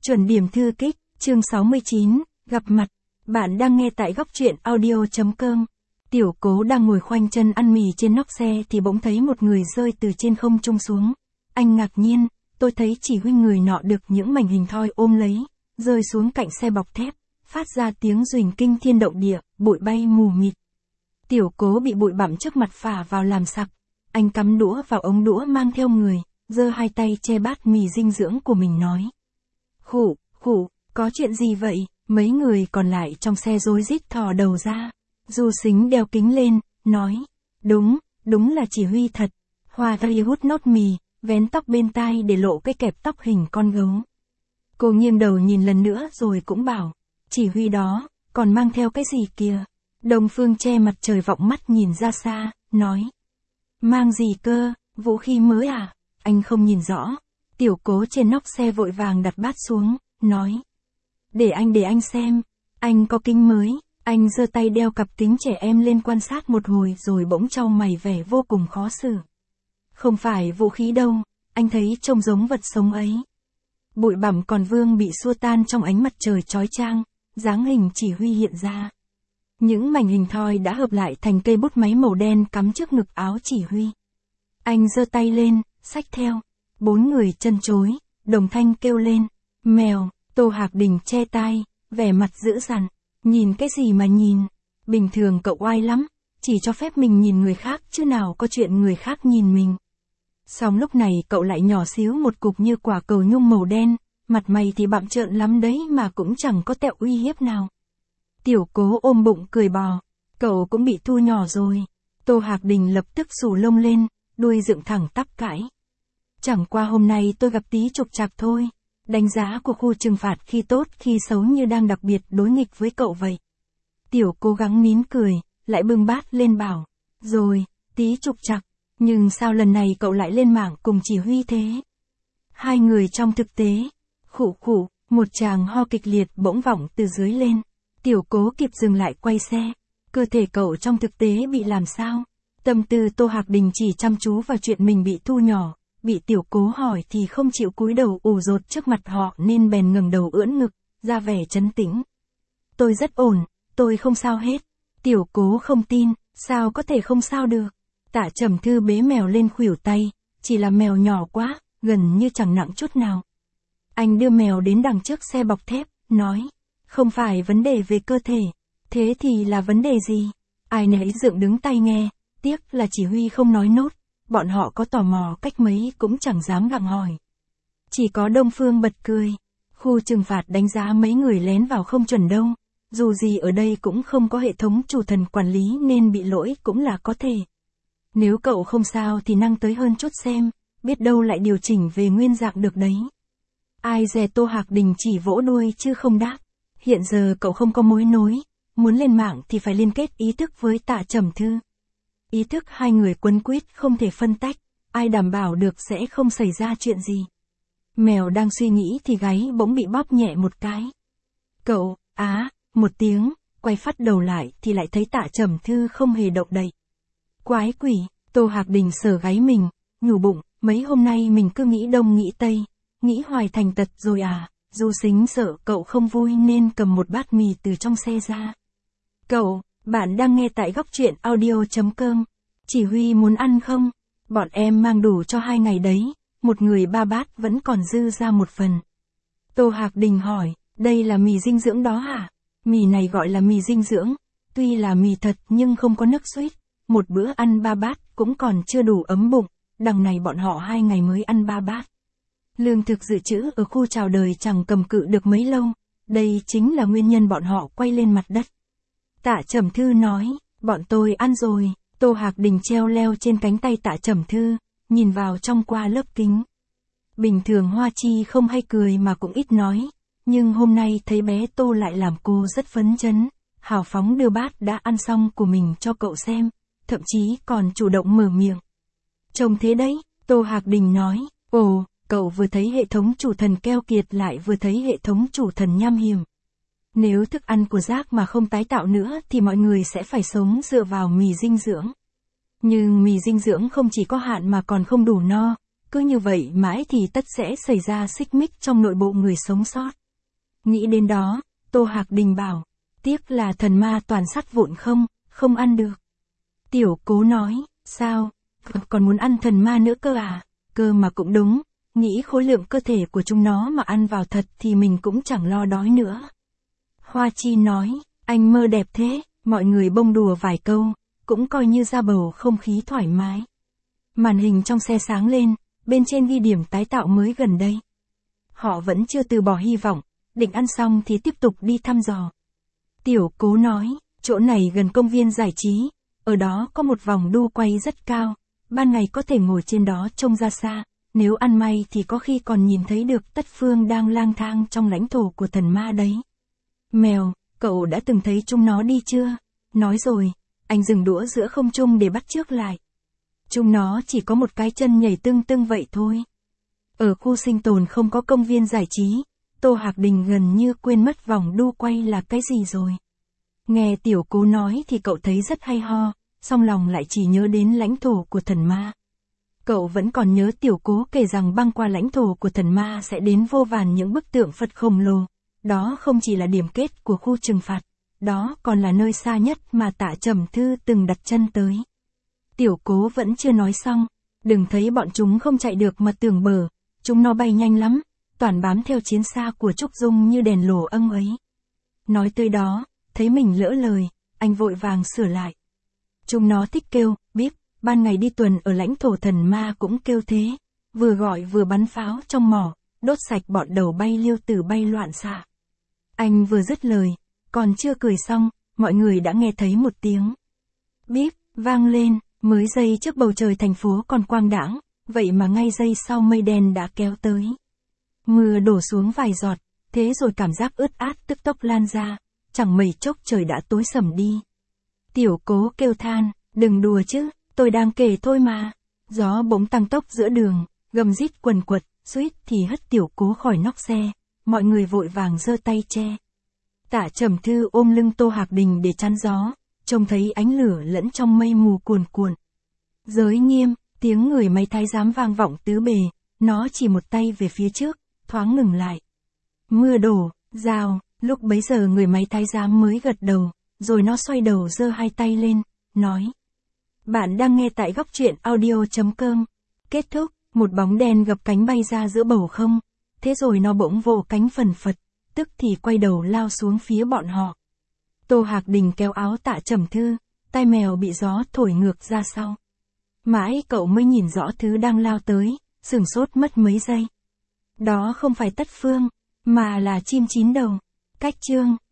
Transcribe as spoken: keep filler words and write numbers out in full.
Chuẩn điểm thư kích, chương sáu mươi chín, gặp mặt. Bạn đang nghe tại góc truyện audio.com. Tiểu Cố đang ngồi khoanh chân ăn mì trên nóc xe thì bỗng thấy một người rơi từ trên không trung xuống. Anh ngạc nhiên, tôi thấy chỉ huy người nọ được những mảnh hình thoi ôm lấy, rơi xuống cạnh xe bọc thép, phát ra tiếng ruỳnh kinh thiên động địa, bụi bay mù mịt. Tiểu Cố bị bụi bặm trước mặt phả vào làm sặc. Anh cắm đũa vào ống đũa mang theo người, giơ hai tay che bát mì dinh dưỡng của mình nói. Khụ, khụ, có chuyện gì vậy? Mấy người còn lại trong xe rối rít thò đầu ra. Du Sính đeo kính lên, nói. Đúng, đúng là chỉ huy thật. Hoa Thầy hút nốt mì, vén tóc bên tai để lộ cái kẹp tóc hình con gấu. Cô nghiêng đầu nhìn lần nữa rồi cũng bảo. Chỉ huy đó, còn mang theo cái gì kìa? Đông Phương che mặt trời vọng mắt nhìn ra xa, nói. Mang gì cơ, vũ khí mới à? Anh không nhìn rõ. Tiểu Cố trên nóc xe vội vàng đặt bát xuống, nói. Để anh để anh xem, anh có kính mới. Anh giơ tay đeo cặp kính trẻ em lên quan sát một hồi rồi bỗng chau mày vẻ vô cùng khó xử. Không phải vũ khí đâu, anh thấy trông giống vật sống ấy. Bụi bặm còn vương bị xua tan trong ánh mặt trời chói chang, dáng hình chỉ huy hiện ra. Những mảnh hình thoi đã hợp lại thành cây bút máy màu đen cắm trước ngực áo chỉ huy. Anh giơ tay lên, xách theo. Bốn người chân chối, đồng thanh kêu lên. Mèo, Tô Hạc Đình che tai, vẻ mặt dữ dằn. Nhìn cái gì mà nhìn? Bình thường cậu oai lắm, chỉ cho phép mình nhìn người khác chứ nào có chuyện người khác nhìn mình. Xong lúc này cậu lại nhỏ xíu một cục như quả cầu nhung màu đen, mặt mày thì bặm trợn lắm đấy mà cũng chẳng có tẹo uy hiếp nào. Tiểu Cố ôm bụng cười bò. Cậu cũng bị thu nhỏ rồi. Tô Hạc Đình lập tức xù lông lên, đuôi dựng thẳng tắp cãi. Chẳng qua hôm nay tôi gặp tí trục trặc thôi. Đánh giá của khu trừng phạt khi tốt khi xấu như đang đặc biệt đối nghịch với cậu vậy. Tiểu cố gắng nín cười, lại bưng bát lên bảo. Rồi, tí trục trặc. Nhưng sao lần này cậu lại lên mạng cùng chỉ huy thế? Hai người trong thực tế. Khụ khụ, một tràng ho kịch liệt bỗng vọng từ dưới lên. Tiểu Cố kịp dừng lại quay xe. Cơ thể cậu trong thực tế bị làm sao? Tâm tư Tô Hạc Đình chỉ chăm chú vào chuyện mình bị thu nhỏ. Bị Tiểu Cố hỏi thì không chịu cúi đầu ủ rột trước mặt họ nên bèn ngẩng đầu ưỡn ngực, ra vẻ trấn tĩnh. Tôi rất ổn, tôi không sao hết. Tiểu Cố không tin, sao có thể không sao được. Tạ Trầm Thư bế mèo lên khuỷu tay, chỉ là mèo nhỏ quá, gần như chẳng nặng chút nào. Anh đưa mèo đến đằng trước xe bọc thép, nói, không phải vấn đề về cơ thể, thế thì là vấn đề gì? Ai nấy dựng đứng tay nghe, tiếc là chỉ huy không nói nốt. Bọn họ có tò mò cách mấy cũng chẳng dám gặng hỏi. Chỉ có Đông Phương bật cười. Khu trừng phạt đánh giá mấy người lén vào không chuẩn đâu. Dù gì ở đây cũng không có hệ thống chủ thần quản lý nên bị lỗi cũng là có thể. Nếu cậu không sao thì năng tới hơn chút xem, biết đâu lại điều chỉnh về nguyên dạng được đấy. Ai dè Tô Hạc Đình chỉ vỗ đuôi chứ không đáp. Hiện giờ cậu không có mối nối, muốn lên mạng thì phải liên kết ý thức với Tạ Trầm Thư. Ý thức hai người quấn quýt không thể phân tách, ai đảm bảo được sẽ không xảy ra chuyện gì. Mèo đang suy nghĩ thì gáy bỗng bị bóp nhẹ một cái. Cậu, á, một tiếng, quay phát đầu lại thì lại thấy Tạ Trầm Thư không hề động đậy. Quái quỷ, Tô Hạc Đình sờ gáy mình, nhủ bụng, mấy hôm nay mình cứ nghĩ đông nghĩ tây, nghĩ hoài thành tật rồi à. Du Sính sợ cậu không vui nên cầm một bát mì từ trong xe ra. Cậu, bạn đang nghe tại góc truyện audio.com. Chỉ huy muốn ăn không? Bọn em mang đủ cho hai ngày đấy, một người ba bát vẫn còn dư ra một phần. Tô Hạc Đình hỏi, đây là mì dinh dưỡng đó hả? Mì này gọi là mì dinh dưỡng, tuy là mì thật nhưng không có nước suýt. Một bữa ăn ba bát cũng còn chưa đủ ấm bụng, đằng này bọn họ hai ngày mới ăn ba bát. Lương thực dự trữ ở khu chào đời chẳng cầm cự được mấy lâu, đây chính là nguyên nhân bọn họ quay lên mặt đất. Tạ Trầm Thư nói, bọn tôi ăn rồi. Tô Hạc Đình treo leo trên cánh tay Tạ Trầm Thư, nhìn vào trong qua lớp kính. Bình thường Hoa Chi không hay cười mà cũng ít nói, nhưng hôm nay thấy bé Tô lại làm cô rất phấn chấn, hào phóng đưa bát đã ăn xong của mình cho cậu xem, thậm chí còn chủ động mở miệng. Trông thế đấy, Tô Hạc Đình nói, ồ, cậu vừa thấy hệ thống chủ thần keo kiệt lại vừa thấy hệ thống chủ thần nham hiểm. Nếu thức ăn của rác mà không tái tạo nữa thì mọi người sẽ phải sống dựa vào mì dinh dưỡng. Nhưng mì dinh dưỡng không chỉ có hạn mà còn không đủ no, cứ như vậy mãi thì tất sẽ xảy ra xích mích trong nội bộ người sống sót. Nghĩ đến đó, Tô Hạc Đình bảo, tiếc là thần ma toàn sắt vụn không, không ăn được. Tiểu Cố nói, sao, còn muốn ăn thần ma nữa cơ à, cơ mà cũng đúng, nghĩ khối lượng cơ thể của chúng nó mà ăn vào thật thì mình cũng chẳng lo đói nữa. Hoa Chi nói, anh mơ đẹp thế, mọi người bông đùa vài câu, cũng coi như ra bầu không khí thoải mái. Màn hình trong xe sáng lên, bên trên ghi điểm tái tạo mới gần đây. Họ vẫn chưa từ bỏ hy vọng, định ăn xong thì tiếp tục đi thăm dò. Tiểu Cố nói, chỗ này gần công viên giải trí, ở đó có một vòng đu quay rất cao, ban ngày có thể ngồi trên đó trông ra xa, nếu ăn may thì có khi còn nhìn thấy được Tất Phương đang lang thang trong lãnh thổ của thần ma đấy. Mèo, cậu đã từng thấy chúng nó đi chưa? Nói rồi, anh dừng đũa giữa không trung để bắt chước lại. Chúng nó chỉ có một cái chân nhảy tưng tưng vậy thôi. Ở khu sinh tồn không có công viên giải trí, Tô Hạc Đình gần như quên mất vòng đu quay là cái gì rồi. Nghe Tiểu Cố nói thì cậu thấy rất hay ho, song lòng lại chỉ nhớ đến lãnh thổ của thần ma. Cậu vẫn còn nhớ Tiểu Cố kể rằng băng qua lãnh thổ của thần ma sẽ đến vô vàn những bức tượng Phật khổng lồ. Đó không chỉ là điểm kết của khu trừng phạt, đó còn là nơi xa nhất mà Tạ Trầm Thư từng đặt chân tới. Tiểu Cố vẫn chưa nói xong, đừng thấy bọn chúng không chạy được mà tưởng bờ, chúng nó bay nhanh lắm, toàn bám theo chiến xa của Trúc Dung như đèn lổ âng ấy. Nói tới đó, thấy mình lỡ lời, anh vội vàng sửa lại. Chúng nó thích kêu, biết, ban ngày đi tuần ở lãnh thổ thần ma cũng kêu thế, vừa gọi vừa bắn pháo trong mỏ, đốt sạch bọn đầu bay liêu tử bay loạn xạ. Anh vừa dứt lời, còn chưa cười xong, mọi người đã nghe thấy một tiếng bíp vang lên, mới giây trước bầu trời thành phố còn quang đãng, vậy mà ngay giây sau mây đen đã kéo tới. Mưa đổ xuống vài giọt, thế rồi cảm giác ướt át tức tốc lan ra, chẳng mấy chốc trời đã tối sầm đi. Tiểu Cố kêu than, đừng đùa chứ, tôi đang kể thôi mà. Gió bỗng tăng tốc giữa đường, gầm rít quần quật, suýt thì hất Tiểu Cố khỏi nóc xe, mọi người vội vàng giơ tay che. Tạ Trầm Thư ôm lưng Tô Hạc Đình để chắn gió, trông thấy ánh lửa lẫn trong mây mù cuồn cuộn. Giới Nghiêm, tiếng người máy thái giám vang vọng tứ bề, nó chỉ một tay về phía trước, thoáng ngừng lại. Mưa đổ, rào, lúc bấy giờ người máy thái giám mới gật đầu, rồi nó xoay đầu giơ hai tay lên, nói. Bạn đang nghe tại góc truyện audio chấm com. Kết thúc, một bóng đen gập cánh bay ra giữa bầu không, thế rồi nó bỗng vỗ cánh phần phật, tức thì quay đầu lao xuống phía bọn họ. Tô Hạc Đình kéo áo Tạ Trầm Thư, tai mèo bị gió thổi ngược ra sau. Mãi cậu mới nhìn rõ thứ đang lao tới, sửng sốt mất mấy giây. Đó không phải Tất Phương, mà là chim chín đầu. Cách chương